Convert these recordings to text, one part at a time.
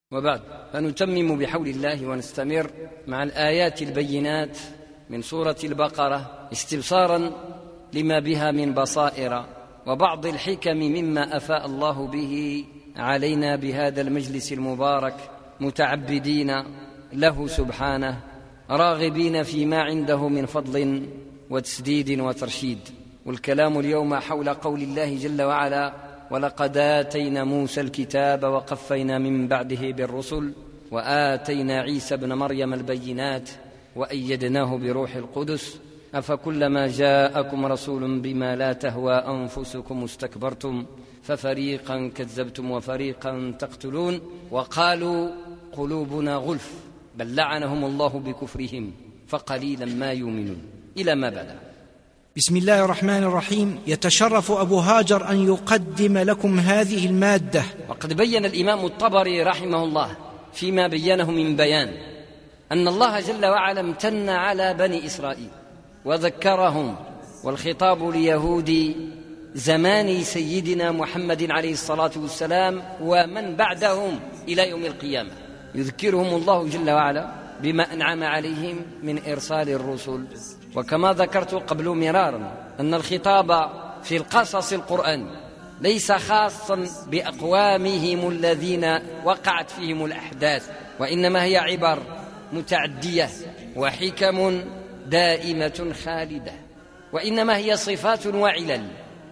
وبعد، فنتمم بحول الله ونستمر مع الآيات البينات من سورة البقرة استبصارا لما بها من بصائر وبعض الحكم مما أفاء الله به علينا بهذا المجلس المبارك، متعبدين له سبحانه، راغبين فيما عنده من فضل وتسديد وترشيد. والكلام اليوم حول قول الله جل وعلا: ولقد آتينا موسى الكتاب وقفينا من بعده بالرسل وآتينا عيسى ابن مريم البينات وأيدناه بروح القدس أفكلما جاءكم رسول بما لا تهوى أنفسكم استكبرتم ففريقا كذبتم وفريقا تقتلون وقالوا قلوبنا غلف بل لعنهم الله بكفرهم فقليلا ما يؤمنون، إلى ما بدأ. بسم الله الرحمن الرحيم. يتشرف أبو هاجر أن يقدم لكم هذه المادة. وقد بين الإمام الطبري رحمه الله فيما بينه من بيان أن الله جل وعلا امتن على بني إسرائيل وذكرهم، والخطاب ليهود زمان سيدنا محمد عليه الصلاة والسلام ومن بعدهم إلى يوم القيامة، يذكرهم الله جل وعلا بما أنعم عليهم من إرسال الرسل. وكما ذكرت قبل مرارا أن الخطاب في القصص القرآن ليس خاصا بأقوامهم الذين وقعت فيهم الأحداث، وإنما هي عبر متعدية وحكم دائمة خالدة، وإنما هي صفات وعلل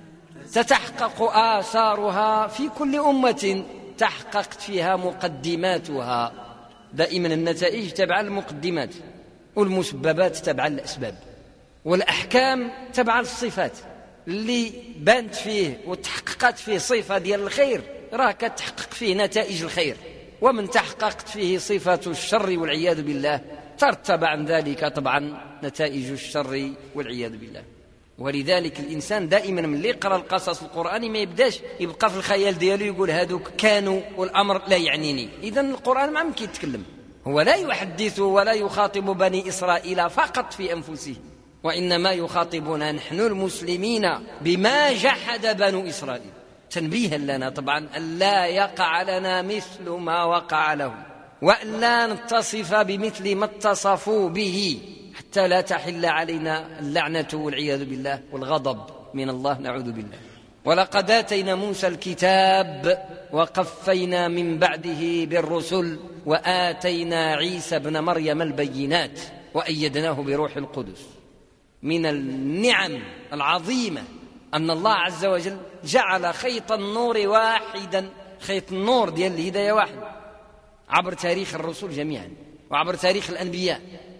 تتحقق آثارها في كل أمة تحققت فيها مقدماتها. دائما النتائج تبع المقدمات، والمسببات تبع الأسباب، والأحكام تبع الصفات. اللي بانت فيه وتحققت فيه صفة ديال الخير راه كتحقق فيه نتائج الخير، ومن تحققت فيه صفة الشر والعياذ بالله ترتب عن ذلك طبعا نتائج الشر والعياذ بالله. ولذلك الإنسان دائما من اللي يقرأ القصص القرآني ما يبداش يبقى في الخيال ديالو يقول هذوك كانوا والأمر لا يعنيني. إذن القرآن ما ممكن يتكلم، هو لا يحدث ولا يخاطب بني إسرائيل فقط في أنفسهم، وإنما يخاطبنا نحن المسلمين بما جحد بنو إسرائيل، تنبيها لنا طبعا أن لا يقع لنا مثل ما وقع لهم، وأن لا نتصف بمثل ما اتصفوا به حتى لا تحل علينا اللعنة والعياذ بالله والغضب من الله، نعوذ بالله. ولقد آتينا موسى الكتاب وقفينا من بعده بالرسل وآتينا عيسى ابن مريم البينات وأيدناه بروح القدس. من النعم العظيمة أن الله عز وجل جعل خيط النور واحدا، خيط النور ديال الهداية واحد عبر تاريخ الرسل جميعا وعبر تاريخ الأنبياء،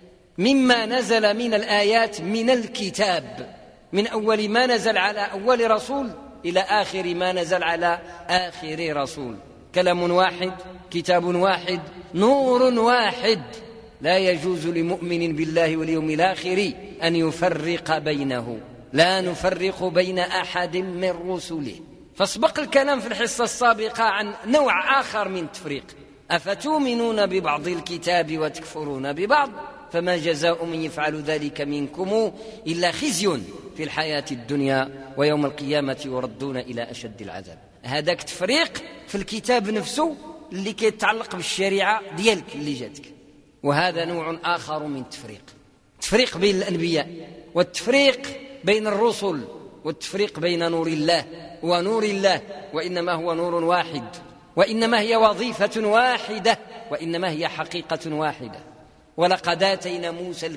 مما نزل من الآيات من الكتاب، من أول ما نزل على أول رسول إلى آخر ما نزل على آخر رسول. كلام واحد، كتاب واحد، نور واحد، لا يجوز لمؤمن بالله واليوم الآخر أن يفرق بينه، لا نفرق بين أحد من رسله. فاسبق الكلام في الحصة السابقة عن نوع آخر من التفريق: أفتؤمنون ببعض الكتاب وتكفرون ببعض فما جزاء من يفعل ذلك منكم إلا خزي في الحياة الدنيا ويوم القيامة يردون إلى أشد العذاب. هذاك تفريق في الكتاب نفسه اللي كيتعلق بالشريعة ديالك اللي جاتك، وهذا نوع آخر من التفريق، تفريق بين الأنبياء، والتفريق بين الرسل، والتفريق بين نور الله ونور الله، وإنما هو نور واحد، وإنما هي وظيفة واحدة، وإنما هي حقيقة واحدة. ولقد آتينا موسى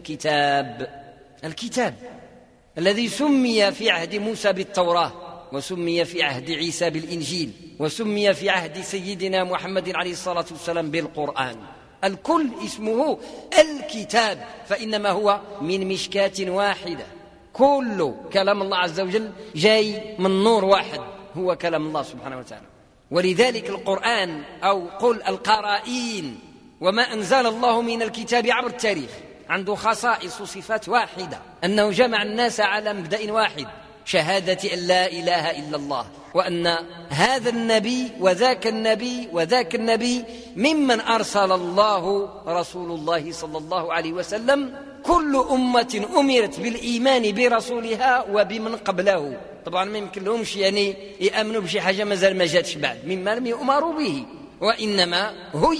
الكتاب الذي سمي في عهد موسى بالتوراة، وسمي في عهد عيسى بالإنجيل، وسمي في عهد سيدنا محمد عليه الصلاة والسلام بالقرآن. الكل اسمه الكتاب، فإنما هو من مشكاة واحدة، كل كلام الله عز وجل جاي من نور واحد هو كلام الله سبحانه وتعالى. ولذلك القرآن أو قل القرائين وما أنزل الله من الكتاب عبر التاريخ عنده خصائص وصفات واحدة، أنه جمع الناس على مبدأ واحد: شهادة أن لا إله إلا الله، وأن هذا النبي وذاك النبي وذاك النبي ممن أرسل الله رسول الله صلى الله عليه وسلم. كل أمة أمرت بالإيمان برسولها وبمن قبله. طبعا ما يمكن لهمش يعني يأمنوا بشي حاجة مازال ما جاتش بعد مما لم يؤمروا به، وإنما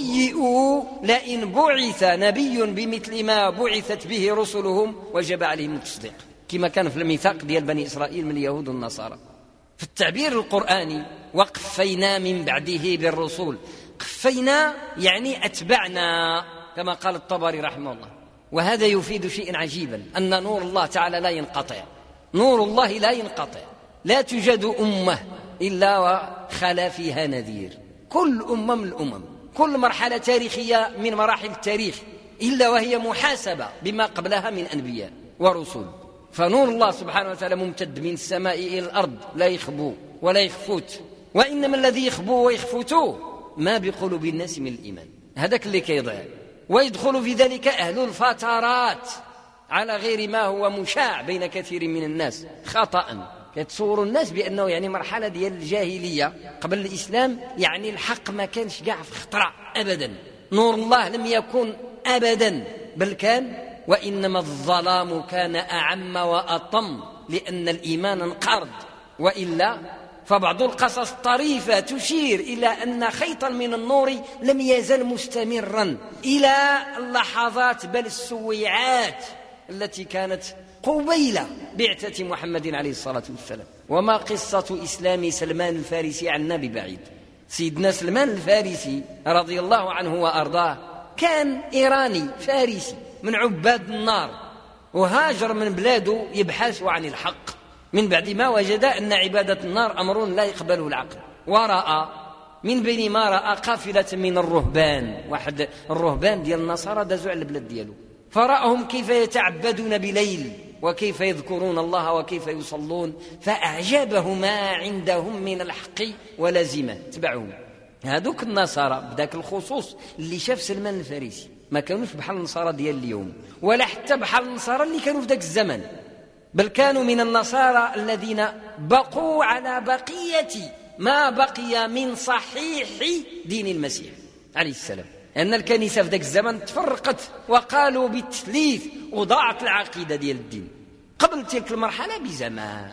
هيئوا لئن بعث نبي بمثل ما بعثت به رسلهم وجب عليهم التصديق، كما كان في الميثاق ديال بني إسرائيل من اليهود والنصارى. في التعبير القرآني وقفينا من بعده بالرسول، قفينا يعني أتبعنا كما قال الطبري رحمه الله. وهذا يفيد شيئا عجيبا، أن نور الله تعالى لا ينقطع، نور الله لا ينقطع، لا توجد أمة إلا وخلا فيها نذير، كل أمة من الأمم، كل مرحلة تاريخية من مراحل التاريخ إلا وهي محاسبة بما قبلها من أنبياء ورسل. فنور الله سبحانه وتعالى ممتد من السماء إلى الأرض، لا يخبو ولا يخفوت، وإنما الذي يخبو ويخفوته ما بقلوب الناس من الإيمان، هذاك اللي كيضيع. ويدخل في ذلك أهل الفترات على غير ما هو مشاع بين كثير من الناس خطأ، يتصور الناس بأنه يعني مرحلة ديال الجاهلية قبل الإسلام، يعني الحق ما كانش قاع في خطرة أبدا، نور الله لم يكن أبدا، بل كان وإنما الظلام كان أعم وأطم لأن الإيمان انقرض. وإلا فبعض القصص الطريفة تشير إلى أن خيطا من النور لم يزل مستمرا إلى اللحظات بل السويعات التي كانت قبيل بعثة محمد عليه الصلاة والسلام. وما قصة إسلام سلمان الفارسي عنا ببعيد. سيدنا سلمان الفارسي رضي الله عنه وأرضاه كان إيراني فارسي من عباد النار، وهاجر من بلاده يبحث عن الحق من بعد ما وجد أن عبادة النار أمر لا يقبله العقل. ورأى من بين ما رأى قافلة من الرهبان، واحد الرهبان ديال النصارى دازوا على البلاد ديالو، فرأهم كيف يتعبدون بليل وكيف يذكرون الله وكيف يصلون، فأعجبه ما عندهم من الحق ولزمه تبعهم. هذوك النصارى بذاك الخصوص اللي شاف سلمان الفارسي ما كانوش بحال النصارى ديال اليوم، ولا حتى بحال النصارى اللي كانوا في ذاك الزمن، بل كانوا من النصارى الذين بقوا على بقية ما بقي من صحيح دين المسيح عليه السلام. أن الكنيسة في ذاك الزمن تفرقت وقالوا بالتثليث وضاعت العقيدة ديال الدين قبل تلك المرحلة بزمان.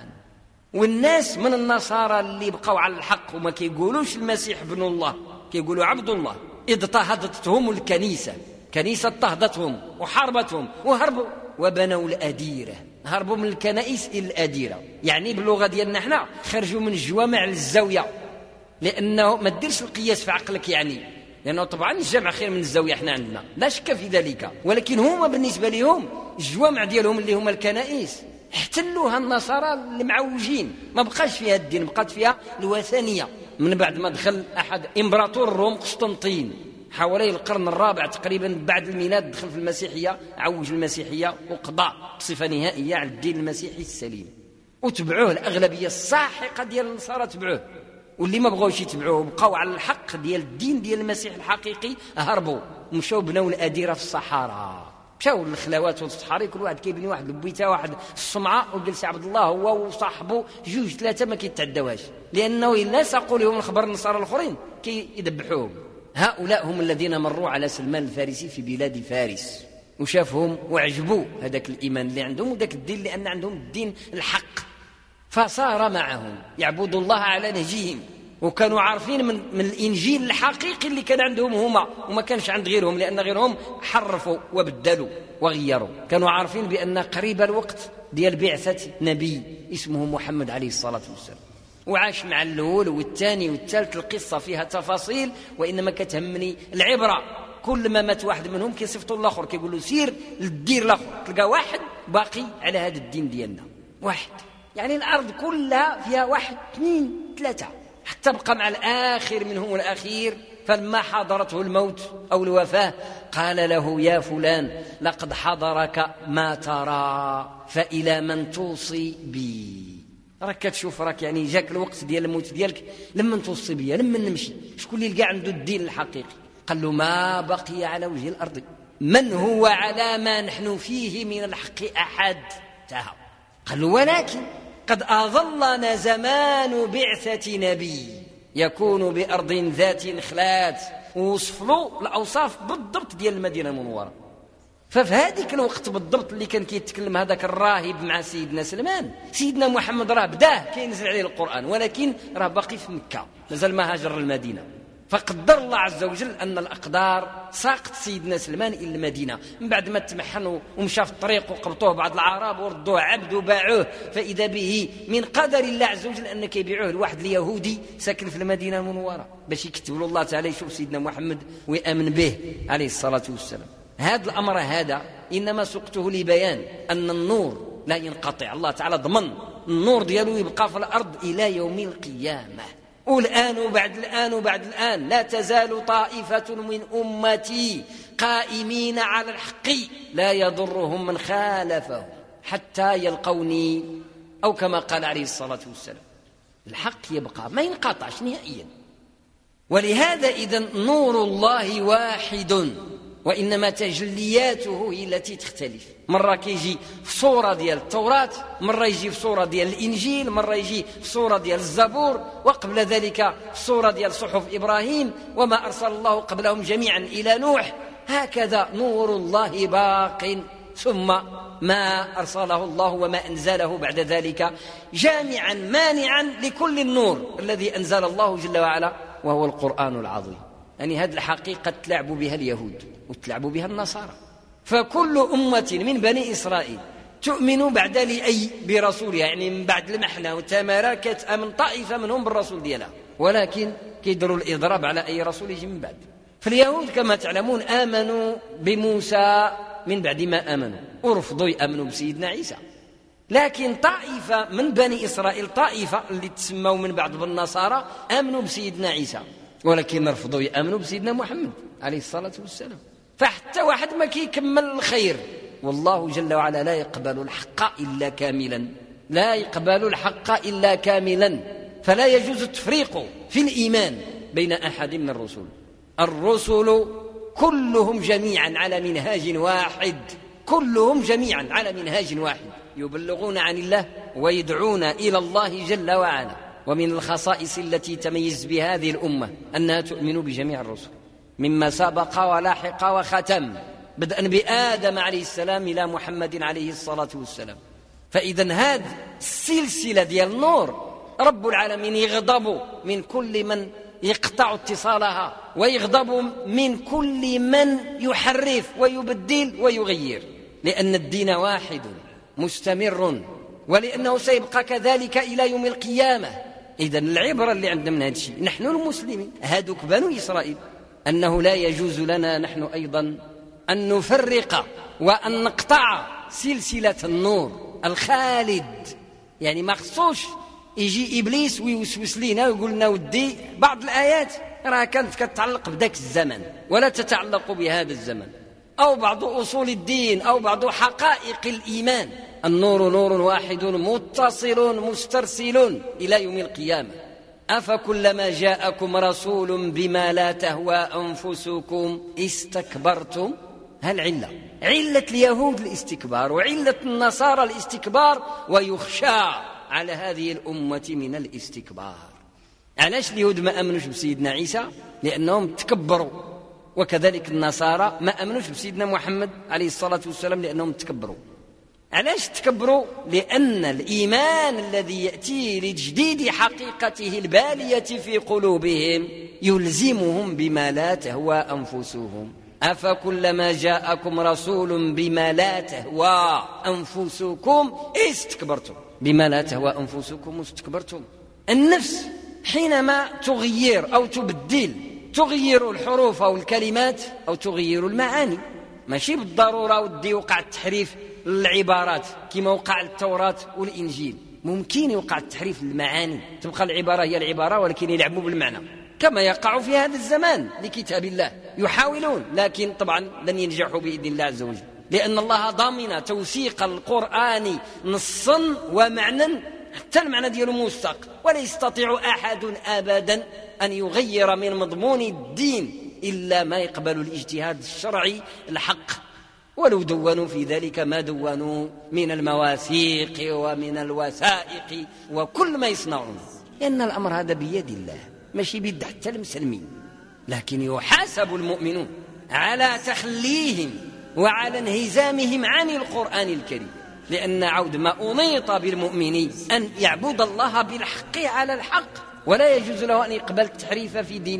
والناس من النصارى اللي بقوا على الحق وما كيقولوش المسيح ابن الله، كيقولوا عبد الله، اضطهدتهم الكنيسة، كنيسة اضطهدتهم وحاربتهم وهربوا وبنوا الأديرة، هربوا من الكنائس إلى الأديرة، يعني باللغة ديالنا احنا خرجوا من الجوامع للزاوية، لأنه ما تديرش القياس في عقلك يعني، لأنه طبعا الجمع خير من الزاوية احنا عندنا لا شك في ذلك، ولكن هما بالنسبة لهم الجوامع ديالهم اللي هما الكنائس احتلوها النصارى اللي معوجين، ما بقاش فيها الدين، بقات فيها الوثنية. من بعد ما دخل أحد إمبراطور الروم قسطنطين حوالي القرن الرابع تقريبا بعد الميلاد، دخل في المسيحية، عوج المسيحية وقضى بصفة نهائية على الدين المسيحي السليم، وتبعوه الأغلبية الساحقة ديال النصارى تبعوه، واللي ما بغوش يتبعوه بقوا على الحق ديال الدين ديال المسيح الحقيقي هربوا ومشاو بناو الأديرة في الصحراء، مشاو للخلوات والصحاري، كل واحد كيبني واحد البويته واحد الصمعه، وجلس عبد الله هو وصاحبه جوج ثلاثه ما كيتعداوهاش، لانه الا ساقوا لهم الخبر النصارى الاخرين كيذبحوهم. هؤلاء هم الذين مروا على سلمان الفارسي في بلاد فارس وشافهم وعجبوا هذاك الايمان اللي عندهم وذاك الدين، لان عندهم الدين الحق، فصار معهم يعبد الله على نهجهم، وكانوا عارفين من الإنجيل الحقيقي اللي كان عندهم هما وما كانش عند غيرهم، لأن غيرهم حرفوا وبدلوا وغيروا. كانوا عارفين بأن قريب الوقت ديال بعثة نبي اسمه محمد عليه الصلاة والسلام، وعاش مع الأول والثاني والثالث، القصة فيها تفاصيل، وإنما كتهمني العبرة. كل ما مات واحد منهم كيصفتوا الآخر، كيقول له سير للدير الآخر، تلقى واحد باقي على هذا الدين ديالنا، واحد، يعني الأرض كلها فيها واحد اثنين ثلاثة، حتى بقى مع الآخر منهم الأخير. فلما حضرته الموت أو الوفاة قال له يا فلان لقد حضرك ما ترى فإلى من توصي بي، راك كتشوف راك يعني جاك الوقت ديال الموت ديالك، لما توصي بي، لما نمشي، شكون اللي لقى عنده الدين الحقيقي؟ قال له ما بقي على وجه الأرض من هو على ما نحن فيه من الحق أحد تهب. قال له ولكن قد أظلنا زمان بعثة نبي يكون بأرض ذات إخلات، ووصف له الأوصاف بالضبط ديال المدينة المنورة. ففي هذيك الوقت بالضبط اللي كان كيتكلم هذاك الراهب مع سيدنا سلمان، سيدنا محمد راه بداه كينزل عليه القرآن، ولكن راه باقي في مكة، مازال ما هاجر المدينة. فقدر الله عز وجل أن الأقدار ساقت سيدنا سلمان إلى المدينة من بعد ما تمحن ومشى في الطريق وقبطوه بعض العرب وردوه عبد وباعوه، فإذا به من قدر الله عز وجل أنك يبيعوه لواحد اليهودي ساكن في المدينة المنورة باش يكتب له الله تعالى يشوف سيدنا محمد ويأمن به عليه الصلاة والسلام. هذا الأمر هذا إنما سقته لبيان أن النور لا ينقطع. الله تعالى ضمن النور ديالو يبقى في الأرض إلى يوم القيامة. والآن وبعد الآن وبعد الآن لا تزال طائفة من أمتي قائمين على الحق لا يضرهم من خالفه حتى يلقوني، أو كما قال عليه الصلاة والسلام. الحق يبقى ما ينقطعش نهائيا. ولهذا إذن نور الله واحد، وإنما تجلياته هي التي تختلف. مرة كيجي في صورة ديال التوراة، مرة يجي في صورة ديال الإنجيل، مرة يجي في صورة ديال الزبور، وقبل ذلك في صورة ديال صحف إبراهيم وما أرسل الله قبلهم جميعا إلى نوح. هكذا نور الله باق، ثم ما أرسله الله وما أنزله بعد ذلك جامعا مانعا لكل النور الذي أنزل الله جل وعلا، وهو القرآن العظيم. يعني هذه الحقيقة تلعبوا بها اليهود وتلعبوا بها النصارى. فكل أمة من بني إسرائيل تؤمن بعد لأي برسولها، يعني من بعد المحنة والتمارة كتأمن طائفة منهم بالرسول ديالها، ولكن كيدروا الإضراب على أي رسول يجي من بعد. فاليهود كما تعلمون آمنوا بموسى من بعد ما آمنوا، ورفضوا يأمنوا بسيدنا عيسى. لكن طائفة من بني إسرائيل، طائفة اللي تسموا من بعد بالنصارى، آمنوا بسيدنا عيسى، ولكن رفضوا يأمنوا بسيدنا محمد عليه الصلاة والسلام. فحتى واحد ما كيكمل الخير، والله جل وعلا لا يقبل الحق إلا كاملا، لا يقبل الحق إلا كاملا. فلا يجوز التفريق في الإيمان بين أحد من الرسل. الرسل كلهم جميعا على منهاج واحد، كلهم جميعا على منهاج واحد، يبلغون عن الله ويدعون إلى الله جل وعلا. ومن الخصائص التي تميز بهذه الأمة أنها تؤمن بجميع الرسل مما سبق ولاحق وختم، بدءا بآدم عليه السلام إلى محمد عليه الصلاة والسلام. فإذا هذه السلسلة ديال النور رب العالمين يغضب من كل من يقطع اتصالها، ويغضب من كل من يحرف ويبدل ويغير، لأن الدين واحد مستمر، ولأنه سيبقى كذلك إلى يوم القيامة. إذن العبرة اللي عندنا من هذا الشيء نحن المسلمين، هادوك بنو إسرائيل، أنه لا يجوز لنا نحن أيضا أن نفرق وأن نقطع سلسلة النور الخالد. يعني ما خصوش يجي إبليس ويوسوس لنا ويقول لنا ودي بعض الآيات راه كانت كتتعلق بذاك الزمن ولا تتعلق بهذا الزمن، أو بعض أصول الدين أو بعض حقائق الإيمان. النور نور واحد متصل مسترسل إلى يوم القيامة. أفكلما جاءكم رسول بما لا تهوى أنفسكم استكبرتم. هل علة اليهود الاستكبار، وعلة النصارى الاستكبار، ويخشى على هذه الأمة من الاستكبار. علاش اليهود ما أمنوش بسيدنا عيسى؟ لأنهم تكبروا، وكذلك النصارى ما أمنوش بسيدنا محمد عليه الصلاة والسلام لأنهم تكبروا. علاش تكبروا؟ لأن الإيمان الذي يأتي لتجديد حقيقته البالية في قلوبهم يلزمهم بما لا تهوى أنفسهم. أفكلما جاءكم رسول بما لا تهوى أنفسكم استكبرتم. بما لا تهوى أنفسكم استكبرتم. النفس حينما تغير أو تبدل، تغير الحروف أو الكلمات أو تغير المعاني. ماشي بالضرورة ودي وقع التحريف العبارات كما وقع التوراة والإنجيل، ممكن يوقع التحريف المعاني، تبقى العبارة هي العبارة ولكن يلعبوا بالمعنى، كما يقع في هذا الزمان لكتاب الله. يحاولون لكن طبعا لن ينجحوا بإذن الله عز وجل، لأن الله ضامن توثيق القرآن نصا ومعنى، حتى المعنى دياله موثق، ولا يستطيع أحد أبدا أن يغير من مضمون الدين إلا ما يقبل الاجتهاد الشرعي الحق. ولو دونوا في ذلك ما دونوا من المواثيق ومن الوثائق وكل ما يصنعون، لأن الأمر هذا بيد الله، ماشي بيد حتى المسلمين. لكن يحاسب المؤمنون على تخليهم وعلى انهزامهم عن القرآن الكريم، لأن عود ما أنيط بالمؤمنين أن يعبد الله بالحق على الحق، ولا يجوز له أن يقبل التحريف في دينه.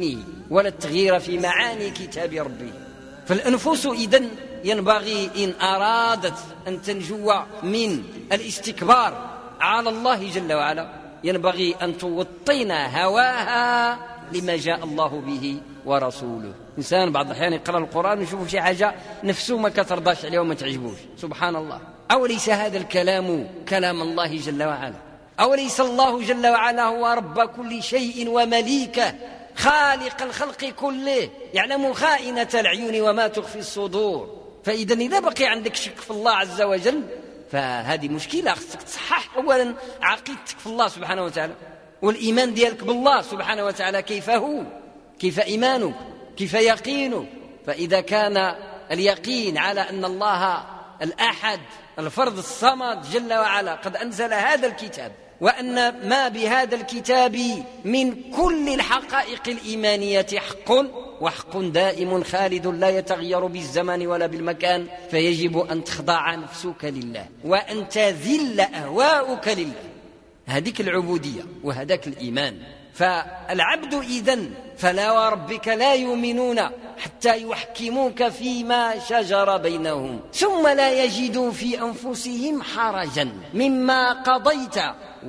ولا التغيير في معاني كتاب ربه. فالأنفس إذن ينبغي إن أرادت أن تنجو من الاستكبار على الله جل وعلا ينبغي أن توطين هواها لما جاء الله به ورسوله. إنسان بعض الأحيان يقرأ القرآن ويشوف شي حاجة نفسه ما كترضاش عليه وما تعجبوش، سبحان الله. أوليس هذا الكلام كلام الله جل وعلا؟ أوليس الله جل وعلا هو رب كل شيء ومليكه، خالق الخلق كله، يعلم خائنة العيون وما تخفي الصدور. فإذا إذا بقي عندك شك في الله عز وجل فهذه مشكلة، خصك تصحح أولا عقيدتك في الله سبحانه وتعالى، والإيمان ديالك بالله سبحانه وتعالى كيف هو، كيف إيمانك، كيف يقينك. فإذا كان اليقين على أن الله الأحد الفرد الصمد جل وعلا قد أنزل هذا الكتاب، وأن ما بهذا الكتاب من كل الحقائق الإيمانية حق، وحق دائم خالد لا يتغير بالزمان ولا بالمكان، فيجب أن تخضع نفسك لله وأن تذل أهواؤك لله. هذيك العبودية وهذاك الإيمان. فالعبد إذن فلا وربك لا يؤمنون حتى يحكموك فيما شجر بينهم ثم لا يجدوا في أنفسهم حرجا مما قضيت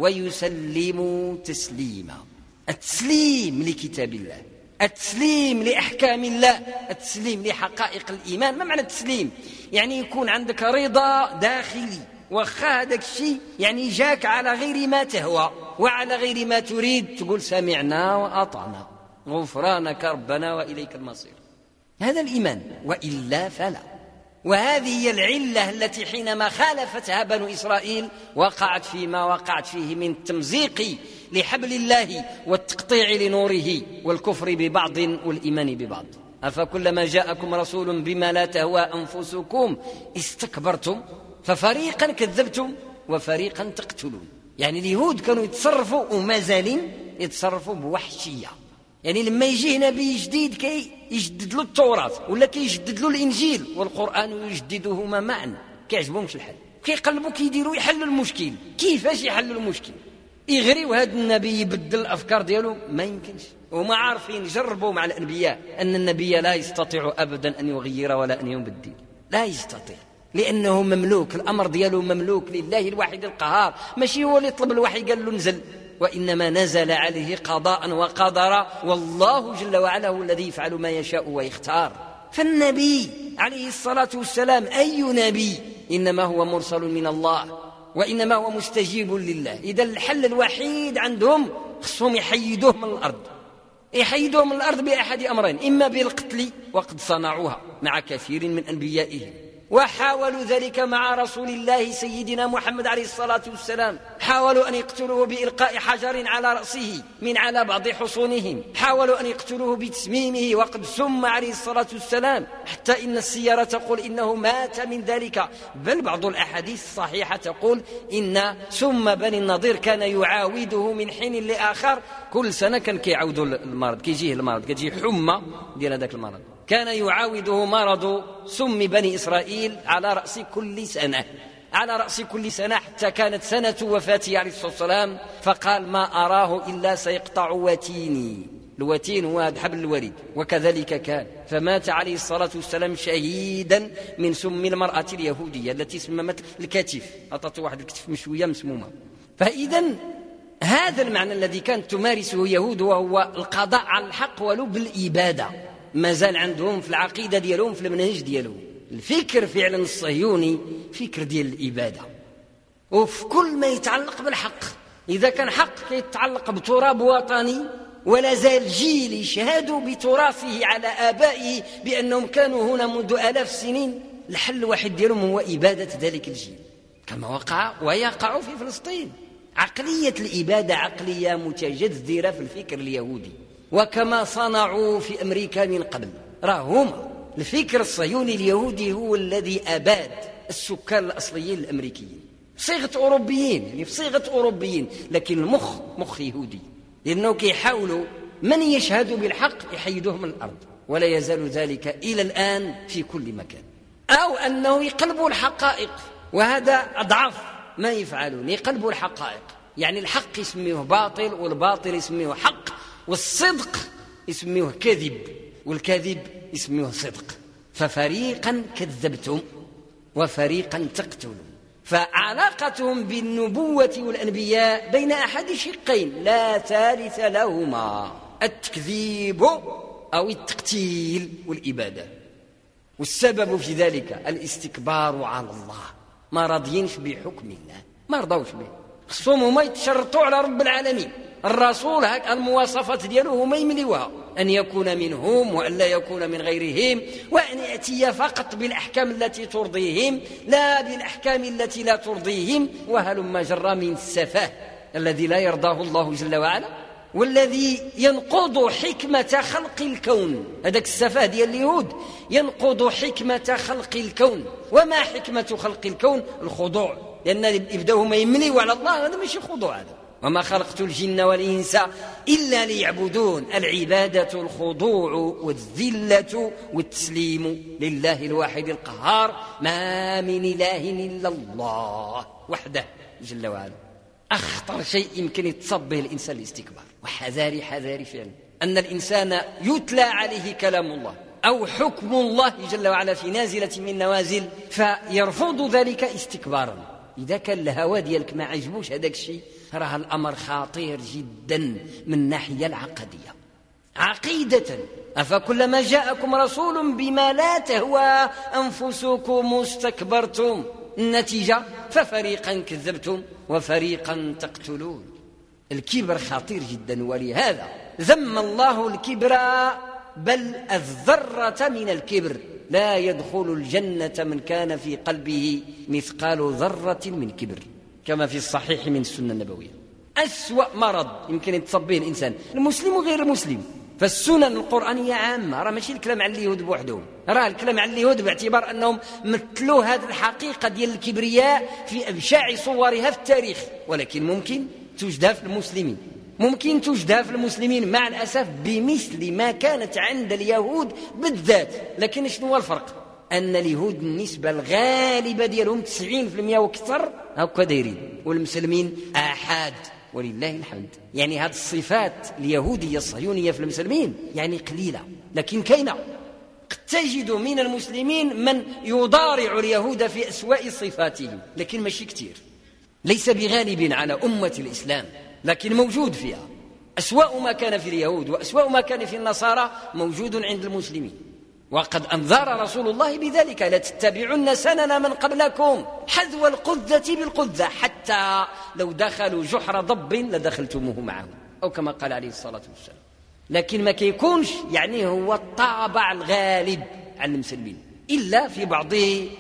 ويسلموا تسليما. التسليم لكتاب الله، التسليم لأحكام الله، التسليم لحقائق الإيمان. ما معنى التسليم؟ يعني يكون عندك رضا داخلي، وخا هذاك الشيء يعني جاك على غير ما تهوى وعلى غير ما تريد، تقول سمعنا وأطعنا غفرانك ربنا وإليك المصير. هذا الإيمان، وإلا فلا. وهذه هي العلة التي حينما خالفتها بنو إسرائيل وقعت فيما وقعت فيه من التمزيق لحبل الله والتقطيع لنوره والكفر ببعض والإيمان ببعض. أفكلما جاءكم رسول بما لا تهوى أنفسكم استكبرتم ففريقا كذبتم وفريقا تقتلون. يعني اليهود كانوا يتصرفوا وما زالين يتصرفوا بوحشية. يعني لما يجي نبي جديد كي يجدد له التوراة ولا كي يجدد له الإنجيل والقرآن ويجددهما معا، كيعجبهمش الحل، كيقلبوا كيديروا يحلوا المشكل. كيفاش يحلوا المشكل؟ يغريوا هذا النبي يبدل الأفكار ديالو، ما يمكنش. وما عارفين جربوا مع الأنبياء أن النبي لا يستطيع أبدا أن يغير ولا أن يبدل، لا يستطيع، لأنه مملوك، الأمر دياله مملوك لله الواحد القهار. ماشي هو اللي يطلب الوحي قال له نزل، وإنما نزل عليه قضاء وقدرا، والله جل وعلا هو الذي يفعل ما يشاء ويختار. فالنبي عليه الصلاة والسلام أي نبي؟ إنما هو مرسل من الله، وإنما هو مستجيب لله. إذا الحل الوحيد عندهم خصهم يحيدوه من الأرض، يحيدوه من الأرض بأحد أمرين: إما بالقتل، وقد صنعوها مع كثير من أنبيائهم، وحاولوا ذلك مع رسول الله سيدنا محمد عليه الصلاة والسلام، حاولوا أن يقتلوه بإلقاء حجر على رأسه من على بعض حصونهم، حاولوا أن يقتلوه بتسميمه وقد سم عليه الصلاة والسلام، حتى إن السيرة تقول إنه مات من ذلك، بل بعض الأحاديث الصحيحة تقول إن سم بني النضير كان يعاوده من حين لآخر، كل سنة كان كيعودوا المرض، كيجيه المرض، كيجيه حمى ديال هذاك المرض، كان يعاوده مرض سم بني إسرائيل على رأس كل سنة، على رأس كل سنة، حتى كانت سنة وفاته عليه الصلاة والسلام فقال: ما أراه إلا سيقطع وتيني. الوتين هو هذا حبل الوريد، وكذلك كان، فمات عليه الصلاة والسلام شهيدا من سم المرأة اليهودية التي سممت الكتف، أعطته واحد الكتف مشوية مسمومة. فإذا هذا المعنى الذي كانت تمارسه يهود، وهو القضاء على الحق ولو بالإبادة، ما زال عندهم في العقيدة ديالهم، في المنهج ديالهم. الفكر فعلا الصهيوني فكر ديال الإبادة، وفي كل ما يتعلق بالحق، إذا كان حق يتعلق بتراب وطني ولا زال جيل يشهدوا بتراثه على آبائه بأنهم كانوا هنا منذ آلاف السنين، الحل الواحد ديالهم هو إبادة ذلك الجيل، كما وقع ويقع في فلسطين. عقلية الإبادة عقلية متجذرة في الفكر اليهودي، وكما صنعوا في أمريكا من قبل. راهم الفكر الصهيوني اليهودي هو الذي أباد السكان الأصليين الأمريكيين بصيغة أوروبيين، يعني بصيغة أوروبيين، لكن المخ مخ يهودي، لأنه كيحاولوا من يشهد بالحق يحيدوه من الأرض، ولا يزال ذلك إلى الآن في كل مكان، أو أنه يقلبوا الحقائق، وهذا أضعف ما يفعلون، يقلبوا الحقائق، يعني الحق يسميه باطل والباطل يسميه حق، والصدق اسموه كذب، والكذب اسموه صدق. ففريقا كذبتم وفريقا تقتلون. فعلاقتهم بالنبوة والأنبياء بين أحد شقين لا ثالث لهما: التكذيب أو التقتيل والإبادة. والسبب في ذلك الاستكبار على الله، ما راضيينش بحكم الله، ما رضوش به، خصهم هما يتشرطوا على رب العالمين. الرسول هك المواصفات ديالو هما يمليوها: أن يكون منهم وأن لا يكون من غيرهم، وأن يأتي فقط بالأحكام التي ترضيهم لا بالأحكام التي لا ترضيهم. وهلما جرى من السفاه الذي لا يرضاه الله جل وعلا، والذي ينقض حكمة خلق الكون. هذاك السفاه ديال اليهود ينقض حكمة خلق الكون. وما حكمة خلق الكون؟ الخضوع، لأن يبدأوا ما يمليوا على الله، هذا ماشي خضوع. هذا وما خلقت الجن والإنس إلا ليعبدون. العبادة الخضوع والذلة والتسليم لله الواحد القهار. ما من إله إلا الله وحده جل وعلا. أخطر شيء يمكن يتصب به الإنسان الاستكبار. وحذاري حذاري فعلا أن الإنسان يتلى عليه كلام الله أو حكم الله جل وعلا في نازلة من نوازل فيرفض ذلك استكبارا. إذا كان الهوى ديالك ما عجبوش هذاك الشيء، راه الأمر خطير جدا من الناحية العقدية. عقيدة: أفكلما جاءكم رسول بما لا تهوى أنفسكم استكبرتم. النتيجة: ففريقا كذبتم وفريقا تقتلون. الكبر خطير جدا، ولهذا ذم الله الكبر، بل الذرة من الكبر. لا يدخل الجنة من كان في قلبه مثقال ذرة من كبر، كما في الصحيح من السنة النبوية. أسوأ مرض يمكن يتصب به الإنسان، المسلم وغير المسلم. فالسنن القرآنية عامة، راه ماشي الكلام عن اليهود بوحدهم، راه الكلام عن اليهود باعتبار أنهم مثلوا هذه الحقيقة ديال الكبرياء في أبشع صورها في التاريخ. ولكن ممكن توجدها في المسلمين، ممكن توجدها في المسلمين مع الأسف بمثل ما كانت عند اليهود بالذات. لكن شنو هو الفرق؟ أن اليهود النسبة الغالبة ديالهم 90% وكثر هكا دايرين، والمسلمين آحاد ولله الحمد. يعني هذه الصفات اليهودية الصهيونية في المسلمين يعني قليلة، لكن كاينة. قد تجد من المسلمين من يضارع اليهود في أسوأ صفاتهم، لكن ماشي كتير، ليس بغالب على أمة الإسلام، لكن موجود فيها. أسوأ ما كان في اليهود وأسوأ ما كان في النصارى موجود عند المسلمين. وقد أنذر رسول الله بذلك: لا تتبعن سنن من قبلكم حذو القذة بالقذة، حتى لو دخلوا جحر ضب لدخلتموه معهم، أو كما قال عليه الصلاة والسلام. لكن ما كيكونش يعني هو الطابع الغالب عن المسلمين إلا في بعض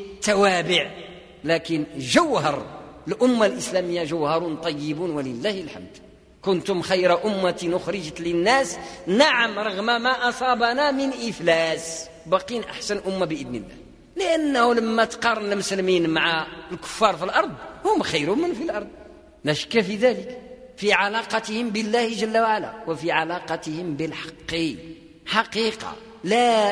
توابع، لكن جوهر الأمة الإسلامية جوهر طيب ولله الحمد. كنتم خير أمة أخرجت للناس، نعم، رغم ما أصابنا من إفلاس باقين أحسن أمة بإذن الله. لأنه لما تقارن المسلمين مع الكفار في الأرض هم خير من في الأرض، لا شك في ذلك، في علاقتهم بالله جل وعلا وفي علاقتهم بالحق. حقيقة لا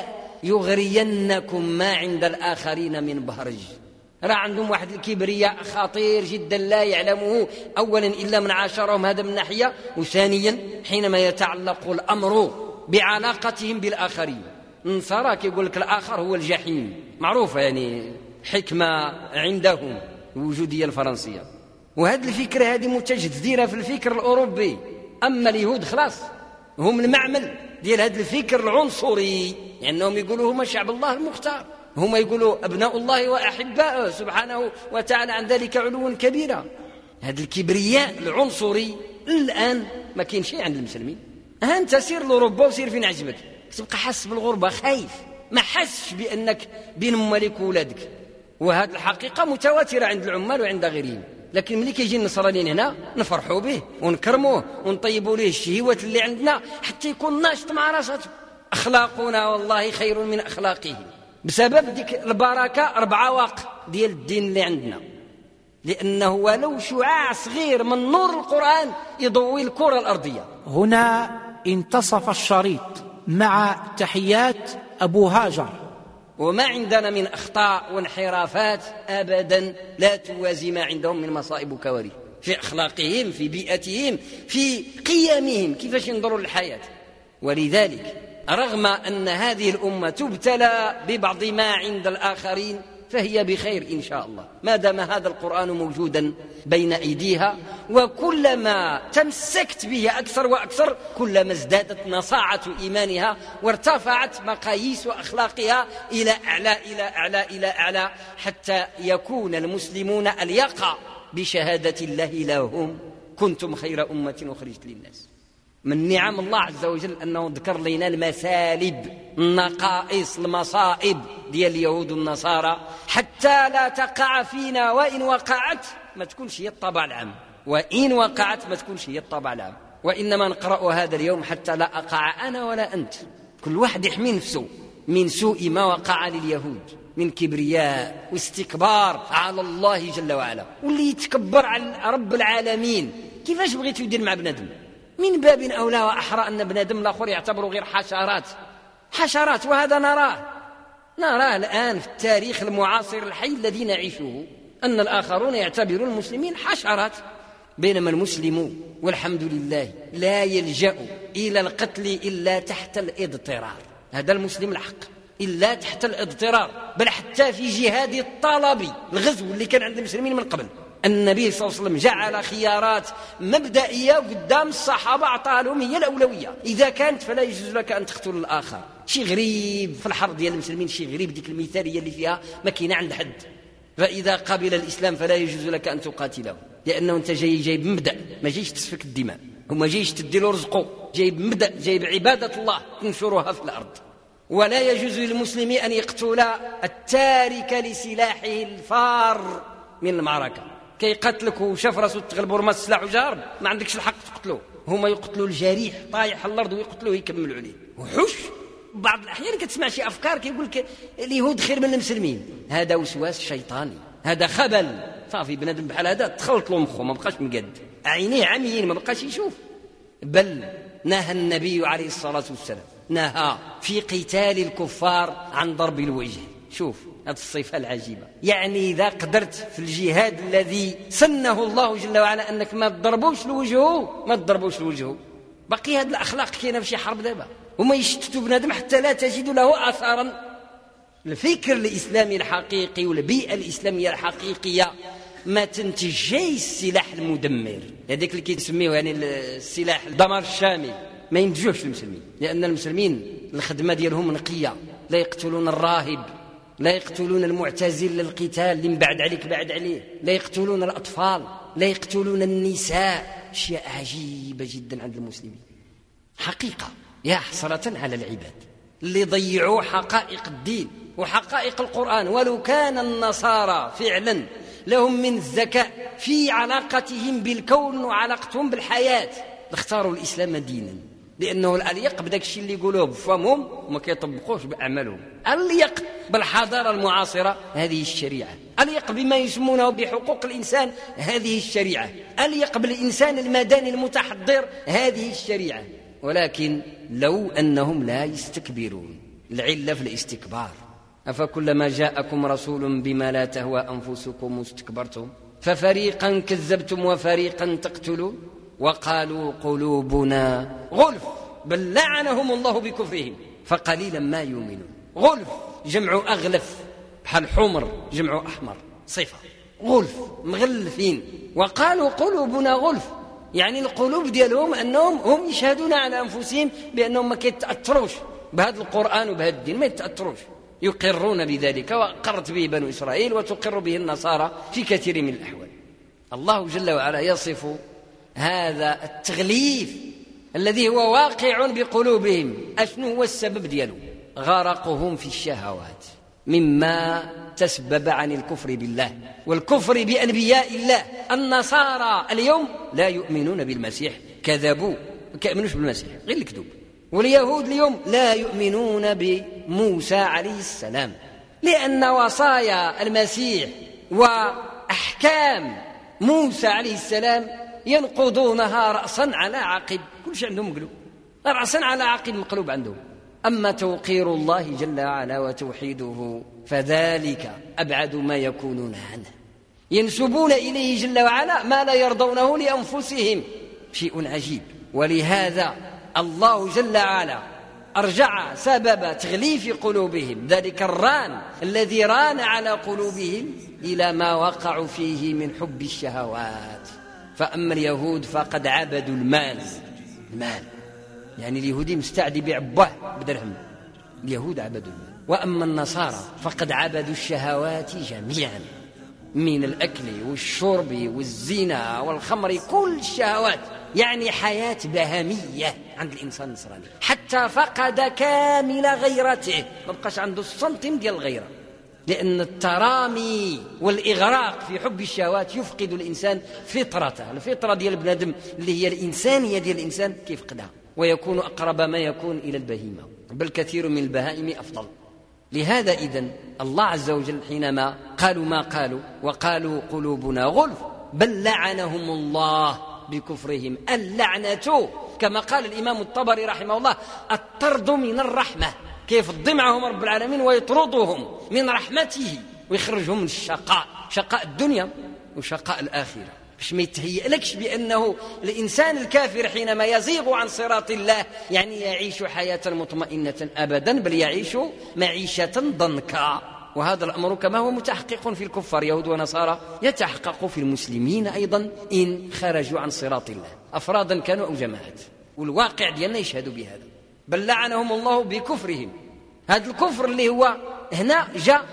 يغرينكم ما عند الآخرين من بهرج. راه عندهم واحد الكبرياء خطير جدا لا يعلمه أولا إلا من عاشرهم، هذا من ناحية. وثانيا حينما يتعلق الأمر بعلاقتهم بالآخرين. النصارى كيقول لك الآخر هو الجحيم، معروفة، يعني حكمة عندهم الوجودية الفرنسية، وهذه الفكرة هذه متجذرة في الفكر الأوروبي. أما اليهود خلاص هم المعمل ديال هذا الفكر العنصري، لأنهم يعني يقولوا هم شعب الله المختار، هم يقولوا أبناء الله وأحباؤه سبحانه وتعالى، عن ذلك علوا كبيرا. هذا الكبرياء العنصري الآن ما كاين شيء عند المسلمين. أنت سير لأوروبا وسير فين عجبك، تبقى حس بالغربة، خايف، ما حسش بأنك بين ملك ولادك. وهذه الحقيقة متواترة عند العمال وعند غيرهم. لكن ملي كيجي النصرانيين هنا نفرحوا به ونكرموه ونطيبوا له الشهوات اللي عندنا حتى يكون ناشط مع راساته. أخلاقنا والله خير من أخلاقهم، بسبب ديك البركة 4 واق ديال الدين اللي عندنا، لأنه ولو شعاع صغير من نور القرآن يضوي الكرة الأرضية. هنا انتصف الشريط مع تحيات أبو هاجر. وما عندنا من أخطاء وانحرافات أبدا لا توازي ما عندهم من مصائب وكوارث في أخلاقهم، في بيئتهم، في قيمهم، كيفاش ينظروا للحياة. ولذلك رغم أن هذه الأمة تبتلى ببعض ما عند الآخرين فهي بخير إن شاء الله ما دام هذا القرآن موجودا بين أيديها، وكلما تمسكت به أكثر وأكثر كلما ازدادت نصاعة إيمانها وارتفعت مقاييس أخلاقها إلى أعلى إلى أعلى إلى أعلى، حتى يكون المسلمون أليق بشهادة الله لهم كنتم خير أمة أخرجت للناس. من نعم الله عز وجل أنه ذكر لنا المسالب، النقائص، المصائب ديال اليهود والنصارى حتى لا تقع فينا، وإن وقعت ما تكونش هي الطبع العام، وإن وقعت ما تكونش هي الطبع العام، وإنما نقرأ هذا اليوم حتى لا أقع أنا ولا أنت. كل واحد يحمي نفسه من سوء ما وقع لليهود من كبرياء واستكبار على الله جل وعلا. واللي يتكبر على رب العالمين كيفاش بغيتو يدير مع بنادم؟ من باب أولى وأحرى أن بنادم الآخر يعتبروا غير حشرات، وهذا نراه الآن في التاريخ المعاصر الحي الذي نعيشه، أن الآخرون يعتبرون المسلمين حشرات، بينما المسلم والحمد لله لا يلجأ إلى القتل إلا تحت الاضطرار. هذا المسلم الحق إلا تحت الاضطرار، بل حتى في جهاد الطلب الغزو اللي كان عند المسلمين من قبل النبي صلى الله عليه وسلم جعل خيارات مبدئية قدام الصحابة، أعطاها لهم هي الأولوية. إذا كانت فلا يجوز لك أن تقتل الآخر. شيء غريب في الحرب ديال المسلمين، شيء غريب ديك المثالية اللي فيها ما كاينه عند حد. فإذا قبل الإسلام فلا يجوز لك أن تقاتله، لأنه أنت جايب مبدأ، ما جايش تسفك الدماء، وما جايش تديله رزقه، جايب مبدأ، جايب عبادة الله تنشرها في الأرض. ولا يجوز للمسلم أن يقتل التارك لسلاحه الفار من المعركة. كي قتلك وشاف راسو تغلبوا رمى السلاح وجارب، ما عندكش الحق تقتلوه. هما يقتلوا الجريح طايح على الأرض ويقتلوه يكملوا عليه. وحوش بعض الأحيان كتسمع شي أفكار كيقول لك اليهود خير من المسلمين. هذا وسواس شيطاني، هذا خبل. صافي بنادم بحال هذا تخلط له مخه، ما بقاش مقد، عينيه عميين، ما بقاش يشوف. بل نهى النبي عليه الصلاة والسلام، نهى في قتال الكفار عن ضرب الوجه. شوف هذه الصفة العجيبة، يعني إذا قدرت في الجهاد الذي سنه الله جل وعلا أنك ما تضربوش لوجهه، بقي هذه الأخلاق كاينة في شي حرب دابا، وما يشتتوا بنادم حتى لا تجد له أثرا. الفكر الإسلامي الحقيقي والبيئة الإسلامية الحقيقية ما تنتجش السلاح المدمر، هذاك اللي كيسميه يعني السلاح الدمار الشامل، ما ينتجوش المسلمين، لأن المسلمين الخدمة ديالهم نقية. لا يقتلون الراهب، لا يقتلون المعتزل للقتال اللي مبعد عليك بعد عليه، لا يقتلون الأطفال، لا يقتلون النساء. أشياء عجيبة جدا عند المسلمين حقيقة. يا حسرة على العباد اللي ضيعوا حقائق الدين وحقائق القرآن. ولو كان النصارى فعلا لهم من الذكاء في علاقتهم بالكون وعلاقتهم بالحياة لاختاروا الإسلام دينا، لأنه الأليق بداك الشيء اللي يقولوه بفمهم وما كيطبقوش بأعمالهم. اليق بالحضارة المعاصرة هذه الشريعة، اليق بما يسمونه بحقوق الإنسان هذه الشريعة، اليق بالإنسان المدني المتحضر هذه الشريعة. ولكن لو أنهم لا يستكبرون، العلة في الاستكبار. أفكلما جاءكم رسول بما لا تهوى أنفسكم استكبرتم ففريقا كذبتم وفريقا تقتلون وقالوا قلوبنا غلف بل لعنهم الله بكفرهم فقليلا ما يؤمنون. غلف جمع أغلف، بحال حمر جمع أحمر، صفة غلف مغلفين. وقالوا قلوبنا غلف، يعني القلوب ديالهم أنهم هم يشهدون على أنفسهم بأنهم ما كيتأثروش بهذا القرآن وبهذا الدين، ما يتأثروش، يقرون بذلك، وقرت به بنو إسرائيل وتقر به النصارى في كثير من الأحوال. الله جل وعلا يصف هذا التغليف الذي هو واقع بقلوبهم. أشنو هو السبب دياله؟ غرقهم في الشهوات مما تسبب عن الكفر بالله والكفر بأنبياء الله. النصارى اليوم لا يؤمنون بالمسيح، كذبوا، ما كيؤمنوش بالمسيح، غير الكذوب. واليهود اليوم لا يؤمنون بموسى عليه السلام، لأن وصايا المسيح وأحكام موسى عليه السلام ينقضونها رأسا على عقب. كل شيء عندهم مقلوب، رأسا على عقب مقلوب عندهم. أما توقير الله جل وعلا وتوحيده فذلك أبعد ما يكونون عنه. ينسبون إليه جل وعلا ما لا يرضونه لأنفسهم، شيء عجيب. ولهذا الله جل وعلا أرجع سبب تغليف قلوبهم، ذلك الران الذي ران على قلوبهم، إلى ما وقعوا فيه من حب الشهوات. فأما اليهود فقد عبدوا المال، يعني اليهودي مستعد يبيع باه بدرهم، اليهود عبدوا المال. وأما النصارى فقد عبدوا الشهوات جميعا، من الأكل والشرب والزنا والخمر، كل الشهوات، يعني حياة بهمية عند الإنسان النصراني، حتى فقد كامل غيرته، ما بقاش عنده السنتيم ديال الغيرة، لأن الترامي والإغراق في حب الشهوات يفقد الإنسان فطرته، الفطرة ديال البنادم اللي هي الإنسانية ديال الإنسان كيفقدها، ويكون أقرب ما يكون إلى البهيمة، بل كثير من البهائم أفضل. لهذا إذن الله عز وجل حينما قالوا ما قالوا وقالوا قلوبنا غلف، بل لعنهم الله بكفرهم. اللعنة كما قال الإمام الطبري رحمه الله الطرد من الرحمة، كيف ضمعهم رب العالمين ويطردهم من رحمته ويخرجهم من الشقاء، شقاء الدنيا وشقاء الآخرة، باش ما يتهيأ لكش بأنه الإنسان الكافر حينما يزيغ عن صراط الله يعني يعيش حياة مطمئنة أبدا، بل يعيش معيشة ضنكا. وهذا الأمر كما هو متحقق في الكفار يهود ونصارى يتحقق في المسلمين أيضا إن خرجوا عن صراط الله، أفرادا كانوا أو جماعات، والواقع ديالنا يشهد بهذا. بل لعنهم الله بكفرهم. هذا الكفر اللي هو هنا جاء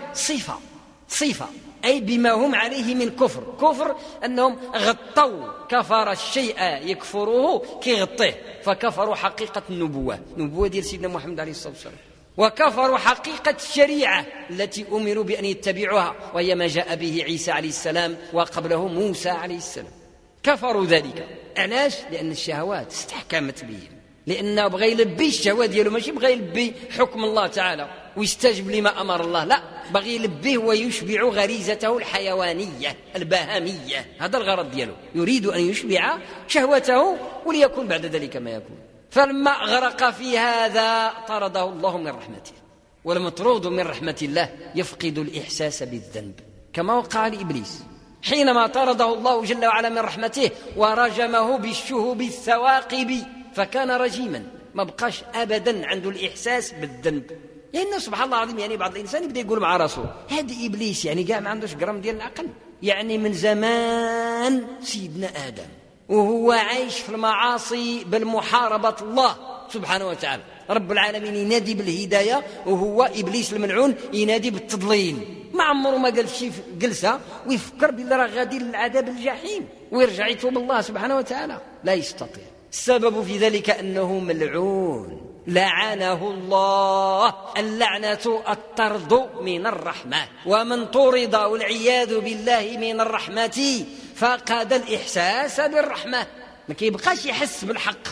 صفة أي بما هم عليه من كفر أنهم غطوا كفر الشيء يكفروه كيغطيه، فكفروا حقيقة النبوة ديال سيدنا محمد عليه الصلاة والسلام، وكفروا حقيقة الشريعة التي أمروا بأن يتبعوها، وهي ما جاء به عيسى عليه السلام وقبله موسى عليه السلام. كفروا ذلك. علاش؟ لأن الشهوات استحكمت بهم، لأنه بغى يلبي الشهوات ديالو، ماشي بغى يلبي حكم الله تعالى ويستجب لما أمر الله، لا، بغى يلبيه ويشبع غريزته الحيوانية البهامية، هذا الغرض ديالو، يريد أن يشبع شهوته وليكن بعد ذلك ما يكون. فلما غرق في هذا طرده الله من رحمته، والمطرود من رحمة الله يفقد الإحساس بالذنب، كما وقع لإبليس حينما طرده الله جل وعلا من رحمته ورجمه بالشهب الثواقب، فكان رجيما، ما بقاش أبدا عنده الإحساس بالذنب. يعني سبحان الله العظيم، يعني بعض الإنسان يبدأ يقول مع راسه هذا إبليس يعني قاع ما عندوش قرم ديال العقل، يعني من زمان سيدنا آدم وهو عايش في المعاصي بالمحاربة الله سبحانه وتعالى، رب العالمين ينادي بالهداية وهو إبليس الملعون ينادي بالتضليل، ما عمره ما قال شي جلسة ويفكر بالله راه غادي للعذاب الجحيم ويرجع يتوب الله سبحانه وتعالى، لا يستطيع. السبب في ذلك أنه ملعون، لعنه الله. اللعنة الطرد من الرحمة، ومن طرد والعياذ بالله من الرحمة فقد الإحساس بالرحمة، ما كيبقاش يحس بالحق،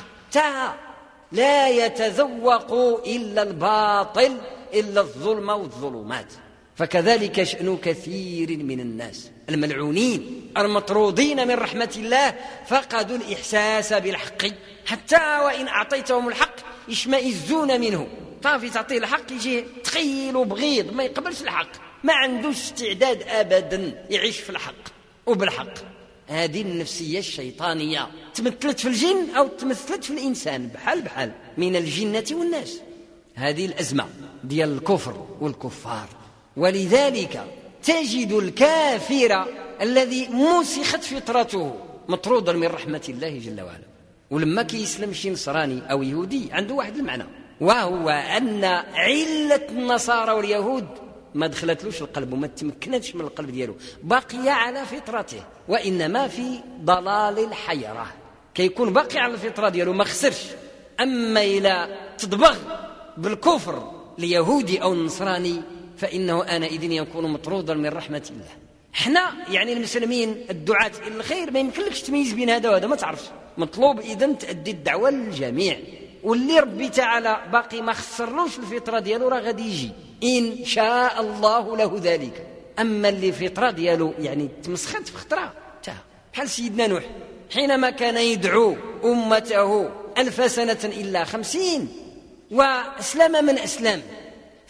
لا يتذوق إلا الباطل إلا الظلم والظلمات. فكذلك شأن كثير من الناس الملعونين المطرودين من رحمة الله فقدوا الإحساس بالحق، حتى وإن أعطيتهم الحق يشمئزون منه، طافي تعطيه الحق يجي تخيل وبغيض، ما يقبلش الحق، ما عندوش استعداد أبدا يعيش في الحق وبالحق. هذه النفسية الشيطانية تمثلت في الجن أو تمثلت في الإنسان بحال من الجنة والناس، هذه الأزمة ديال الكفر والكفار. ولذلك تجد الكافر الذي مسخت فطرته مطرودا من رحمة الله جل وعلا، ولما كيسلم شي نصراني أو يهودي عنده واحد المعنى، وهو أن علة النصارى واليهود ما دخلتلوش القلب وما تمكنتش من القلب ديالو، باقي على فطرته، وإنما في ضلال الحيرة، كيكون باقي على الفطرة ديالو ما خسرش. أما إلى تضبغ بالكفر اليهودي أو النصراني فإنه آنئذ يكون مطرودا من رحمة الله. احنا يعني المسلمين الدعاة إلى الخير ما يمكنلكش تميز بين هذا وهذا، ما تعرفش، مطلوب إذن تأدي الدعوة للجميع، واللي ربي تعالى باقي ما خسرلوش الفطرة ديالو راه غادي يجي إن شاء الله له ذلك. أما اللي الفطرة ديالو يعني تمسخت في خطرة، بحال سيدنا نوح حينما كان يدعو أمته 1000 سنة إلا 50 وأسلم من أسلم،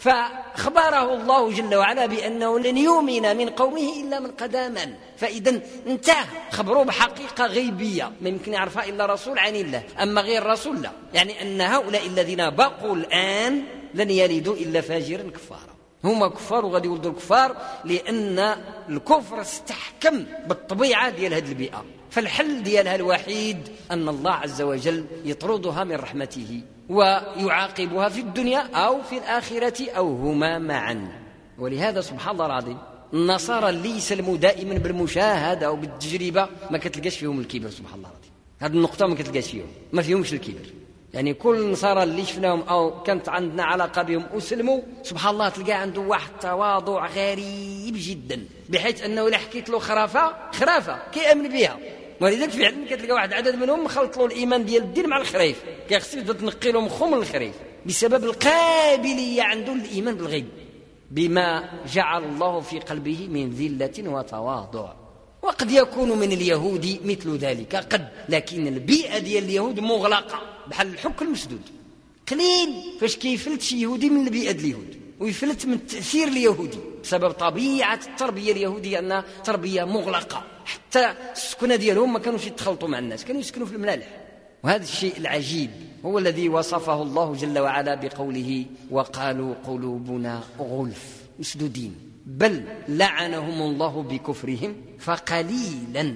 فأخبره الله جل وعلا بأنه لن يؤمن من قومه إلا من قد آمن. فإذا انتهى، خبروه بحقيقة غيبية ما يمكن يعرفها إلا رسول عن الله، أما غير رسول لا. يعني أن هؤلاء الذين بقوا الآن لن يلدوا إلا فاجرا كفارا، هما كفار وغادي يولدوا الكفار، لأن الكفر استحكم بالطبيعة ديال هذه البيئة. فالحل ديالها الوحيد أن الله عز وجل يطردها من رحمته ويعاقبها في الدنيا أو في الآخرة أو هما معا. ولهذا سبحان الله العظيم النصارى اللي يسلموا دائما بالمشاهدة أو بالتجربة ما كتلقاش فيهم الكبر. سبحان الله العظيم هذه النقطة ما كتلقاش فيهم، ما فيهمش الكبر. يعني كل النصارى اللي شفناهم أو كانت عندنا علاقة بهم أسلموا سبحان الله تلقى عنده واحد تواضع غريب جدا، بحيث أنه إلا حكيت له خرافة كيأمن بها. ولذلك فعلا كتلقى واحد عدد منهم خلط له الإيمان ديال الدين مع الخريف، كيخصك تنقي له مخه من الخريف بسبب القابلية عنده الإيمان بالغيب بما جعل الله في قلبه من ذلة وتواضع. وقد يكون من اليهود مثل ذلك قد، لكن البيئة ديال اليهود مغلقة بحال الحك المسدود. قليل فاش كيفلت شي يهودي من البيئة اليهود ويفلت من التأثير اليهودي بسبب طبيعة التربية اليهودية أنها تربية مغلقة. حتى السكنة ديالهم ما كانوش يتخلطوا مع الناس، كانوا يسكنوا في الملالح. وهذا الشيء العجيب هو الذي وصفه الله جل وعلا بقوله وقالوا قلوبنا غلف مسدودين بل لعنهم الله بكفرهم فقليلا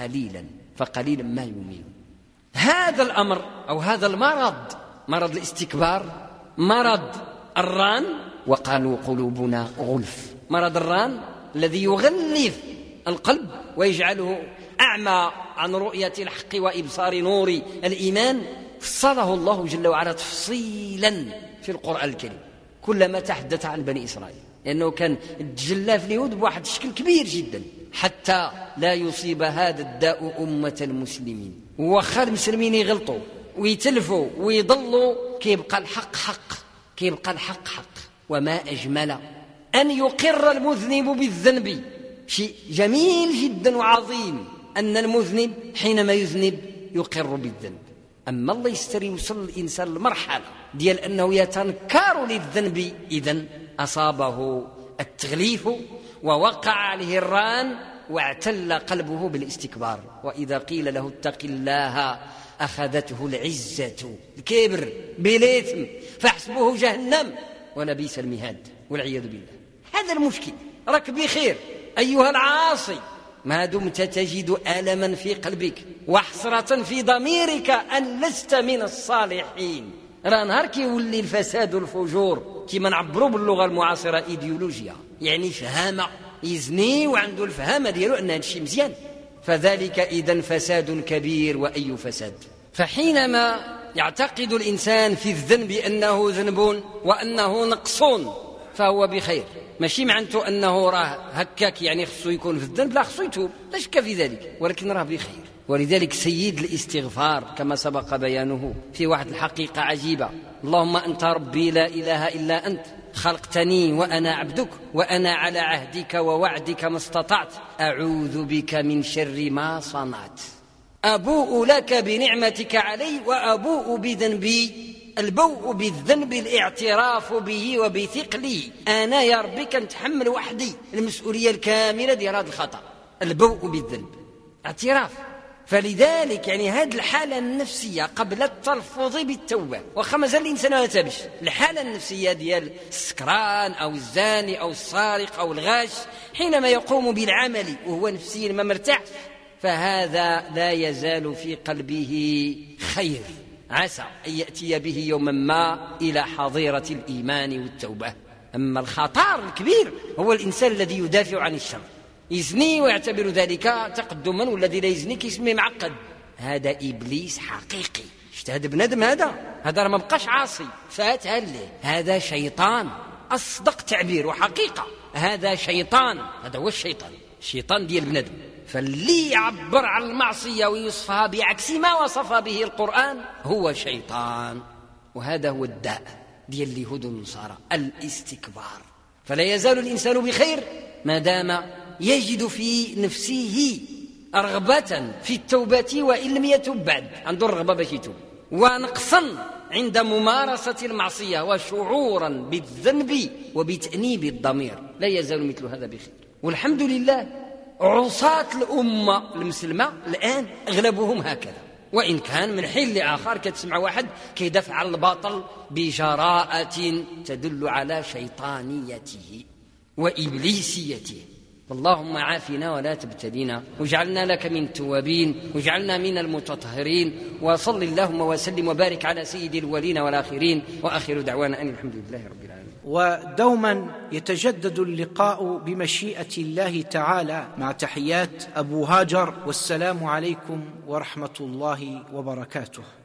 ما يؤمنون. هذا الأمر أو هذا المرض، مرض الاستكبار، مرض الران، وقالوا قلوبنا غلف، مرض الران الذي يغلف القلب ويجعله أعمى عن رؤية الحق وإبصار نور الإيمان، فصله الله جل وعلا تفصيلا في القرآن الكريم كلما تحدث عن بني إسرائيل، لأنه كان تجلى في اليهود بواحد الشكل كبير جدا حتى لا يصيب هذا الداء أمة المسلمين. وخا المسلمين يغلطوا ويتلفوا ويضلوا كيبقى الحق حق. وما أجمل أن يقر المذنب بالذنب، شيء جميل جدا وعظيم أن المذنب حينما يذنب يقر بالذنب. أما الله يستري يوصل الإنسان لمرحلة ديال أنه يتنكر للذنب، إذن أصابه التغليف ووقع عليه الران واعتل قلبه بالاستكبار. وإذا قيل له اتق الله أخذته العزة، الكبر بالإثم فاحسبه جهنم ولبئس المهاد والعياذ بالله. هذا المشكل. راك بخير أيها العاصي ما دمت تجد ألما في قلبك وحسرة في ضميرك أن لست من الصالحين. راه نهار كيولي الفساد والفجور كما نعبروا باللغة المعاصرة إيديولوجيا، يعني فهامة، يزني وعنده الفهامة ديالو أن هذا الشيء مزيان، فذلك إذن فساد كبير. وأي فساد؟ فحينما يعتقد الإنسان في الذنب أنه ذنب وأنه نقص فهو بخير، ماشي معنته أنه راه هكاك يعني خصو يكون في الذنب، لا خصو يتوب، لا شك في ذلك، ولكن راه بخير. ولذلك سيد الاستغفار كما سبق بيانه في واحد الحقيقة عجيبة: اللهم أنت ربي لا إله إلا أنت خلقتني وأنا عبدك وأنا على عهدك ووعدك ما استطعت أعوذ بك من شر ما صنعت أبوء لك بنعمتك علي وأبوء بذنبي. البوء بالذنب الاعتراف به وبثقلي، أنا يا ربي كنتحمل وحدي المسؤولية الكاملة ديال هذا الخطأ. البوء بالذنب اعتراف. فلذلك يعني هذه الحالة النفسية قبل التلفظ بالتوبة، وخا مازال الإنسان ما تابش، الحالة النفسية ديال السكران أو الزاني أو السارق أو الغاش حينما يقوم بالعمل وهو نفسيا ما مرتاح، فهذا لا يزال في قلبه خير، عسى أن يأتي به يوما ما إلى حظيرة الإيمان والتوبة. أما الخطر الكبير هو الإنسان الذي يدافع عن الشر، يزني ويعتبر ذلك تقدما، والذي لا يزني كيسميه معقد. هذا إبليس حقيقي. اجتهد بندم، هذا ما بقاش عاصي، فات هله، هذا شيطان أصدق تعبير وحقيقة. هذا شيطان، هذا هو الشيطان ديال بندم. فاللي يعبر عن المعصية ويوصفها بعكس ما وصف به القرآن هو شيطان، وهذا هو الداء ديال اليهود والنصارى، الاستكبار. فلا يزال الإنسان بخير ما دام يجد في نفسه رغبة في التوبة وإن لم يتوب بعد، عنده الرغبة باش يتوب، ونقصا عند ممارسة المعصية وشعورا بالذنب وبتأنيب الضمير، لا يزال مثل هذا بخير. والحمد لله عصاة الأمة المسلمة الآن أغلبهم هكذا، وإن كان من حين لآخر كتسمع واحد كيدافع عن الباطل بجراءة تدل على شيطانيته وإبليسيته. اللهم عافنا ولا تبتلينا، واجعلنا لك من التوابين، واجعلنا من المتطهرين، وصل اللهم وسلم وبارك على سيد الأولين والآخرين، وآخر دعوانا أن الحمد لله رب العالمين. ودوما يتجدد اللقاء بمشيئة الله تعالى، مع تحيات أبو هاجر، والسلام عليكم ورحمة الله وبركاته.